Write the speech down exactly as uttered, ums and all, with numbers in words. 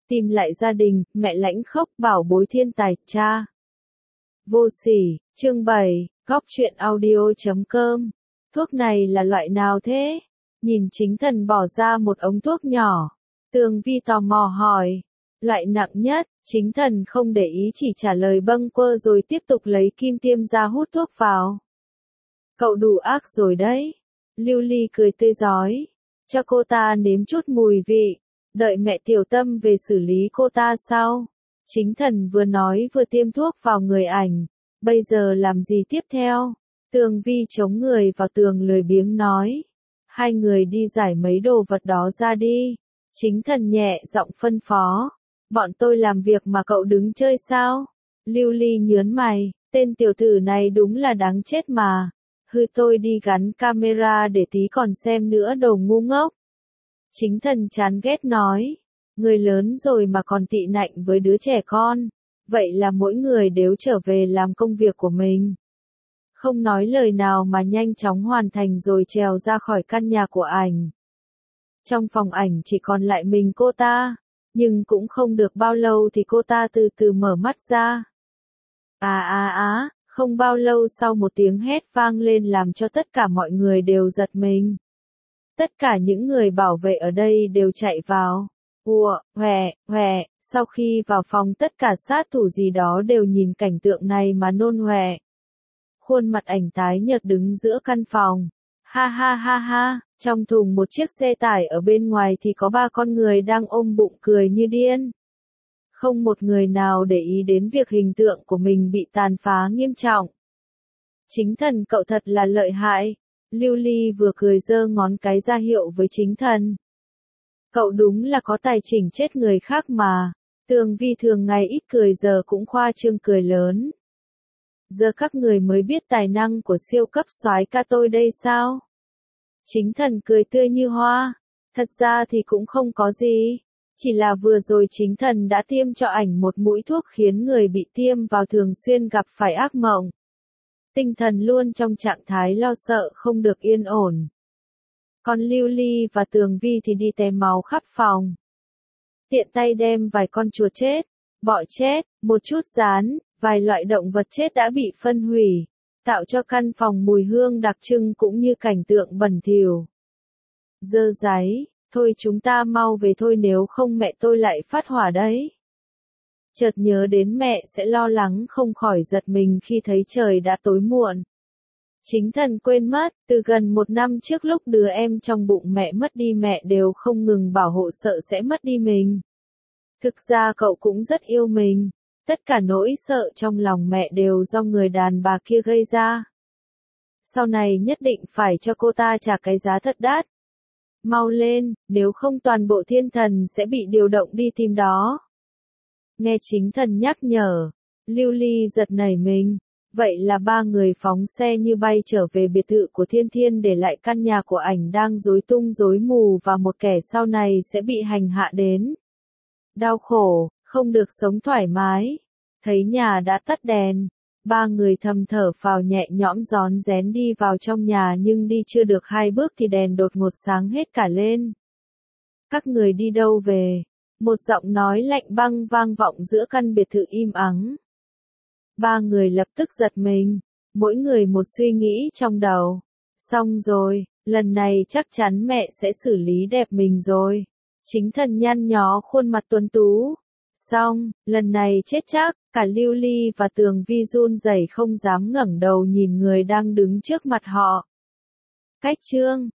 Tìm lại gia đình, mẹ lãnh khốc bảo bối thiên tài, cha. Vô sỉ, chương bảy, góc truyện audio chấm com. Thuốc này là loại nào thế? Nhìn Chính Thần bỏ ra một ống thuốc nhỏ. Tường Vi tò mò hỏi. Loại nặng nhất, Chính Thần không để ý chỉ trả lời bâng quơ rồi tiếp tục lấy kim tiêm ra hút thuốc vào. Cậu đủ ác rồi đấy. Lưu Ly cười tươi rói. Cho cô ta nếm chút mùi vị. Đợi mẹ Tiểu Tâm về xử lý cô ta sau. Chính Thần vừa nói vừa tiêm thuốc vào người ảnh. Bây giờ làm gì tiếp theo? Tường Vi chống người vào tường lười biếng nói. Hai người đi giải mấy đồ vật đó ra đi. Chính Thần nhẹ giọng phân phó. Bọn tôi làm việc mà cậu đứng chơi sao? Lưu Ly nhớn mày. Tên tiểu tử này đúng là đáng chết mà. Hư tôi đi gắn camera để tí còn xem nữa đồ ngu ngốc. Chính Thần chán ghét nói. Người lớn rồi mà còn tị nạnh với đứa trẻ con. Vậy là mỗi người đều trở về làm công việc của mình. Không nói lời nào mà nhanh chóng hoàn thành rồi trèo ra khỏi căn nhà của ảnh. Trong phòng ảnh chỉ còn lại mình cô ta. Nhưng cũng không được bao lâu thì cô ta từ từ mở mắt ra. À à á, không bao lâu sau một tiếng hét vang lên làm cho tất cả mọi người đều giật mình. Tất cả những người bảo vệ ở đây đều chạy vào. Ùa, hòe, hòe, sau khi vào phòng tất cả sát thủ gì đó đều nhìn cảnh tượng này mà nôn hòe. Khuôn mặt ảnh tái nhợt đứng giữa căn phòng. Ha ha ha ha, trong thùng một chiếc xe tải ở bên ngoài thì có ba con người đang ôm bụng cười như điên. Không một người nào để ý đến việc hình tượng của mình bị tàn phá nghiêm trọng. Chính Thần cậu thật là lợi hại. Lưu Ly vừa cười giơ ngón cái ra hiệu với Chính Thần. Cậu đúng là có tài chỉnh chết người khác mà. Tường Vi thường ngày ít cười giờ cũng khoa trương cười lớn. Giờ các người mới biết tài năng của siêu cấp soái ca tôi đây sao? Chính Thần cười tươi như hoa. Thật ra thì cũng không có gì. Chỉ là vừa rồi Chính Thần đã tiêm cho ảnh một mũi thuốc khiến người bị tiêm vào thường xuyên gặp phải ác mộng. Tinh thần luôn trong trạng thái lo sợ không được yên ổn. Còn Lưu Ly và Tường Vi thì đi tém máu khắp phòng. Tiện tay đem vài con chuột chết, bọ chết, một chút rán, vài loại động vật chết đã bị phân hủy, tạo cho căn phòng mùi hương đặc trưng cũng như cảnh tượng bẩn thỉu. Dơ dáy, thôi chúng ta mau về thôi nếu không mẹ tôi lại phát hỏa đấy. Chợt nhớ đến mẹ sẽ lo lắng không khỏi giật mình khi thấy trời đã tối muộn. Chính Thần quên mất, từ gần một năm trước lúc đứa em trong bụng mẹ mất đi mẹ đều không ngừng bảo hộ sợ sẽ mất đi mình. Thực ra cậu cũng rất yêu mình. Tất cả nỗi sợ trong lòng mẹ đều do người đàn bà kia gây ra. Sau này nhất định phải cho cô ta trả cái giá thật đắt. Mau lên, nếu không toàn bộ thiên thần sẽ bị điều động đi tìm đó. Nghe Chính Thần nhắc nhở, Lưu Ly giật nảy mình. Vậy là ba người phóng xe như bay trở về biệt thự của Thiên Thiên để lại căn nhà của ảnh đang rối tung rối mù và một kẻ sau này sẽ bị hành hạ đến. Đau khổ, không được sống thoải mái. Thấy nhà đã tắt đèn, ba người thầm thở phào nhẹ nhõm rón rén đi vào trong nhà nhưng đi chưa được hai bước thì đèn đột ngột sáng hết cả lên. Các người đi đâu về? Một giọng nói lạnh băng vang vọng giữa căn biệt thự im ắng. Ba người lập tức giật mình, mỗi người một suy nghĩ trong đầu. Xong rồi, lần này chắc chắn mẹ sẽ xử lý đẹp mình rồi. Chính Thần nhăn nhó khuôn mặt tuấn tú. Xong, lần này chết chắc, cả Lưu Ly và Tường Vi run rẩy không dám ngẩng đầu nhìn người đang đứng trước mặt họ. Cách chương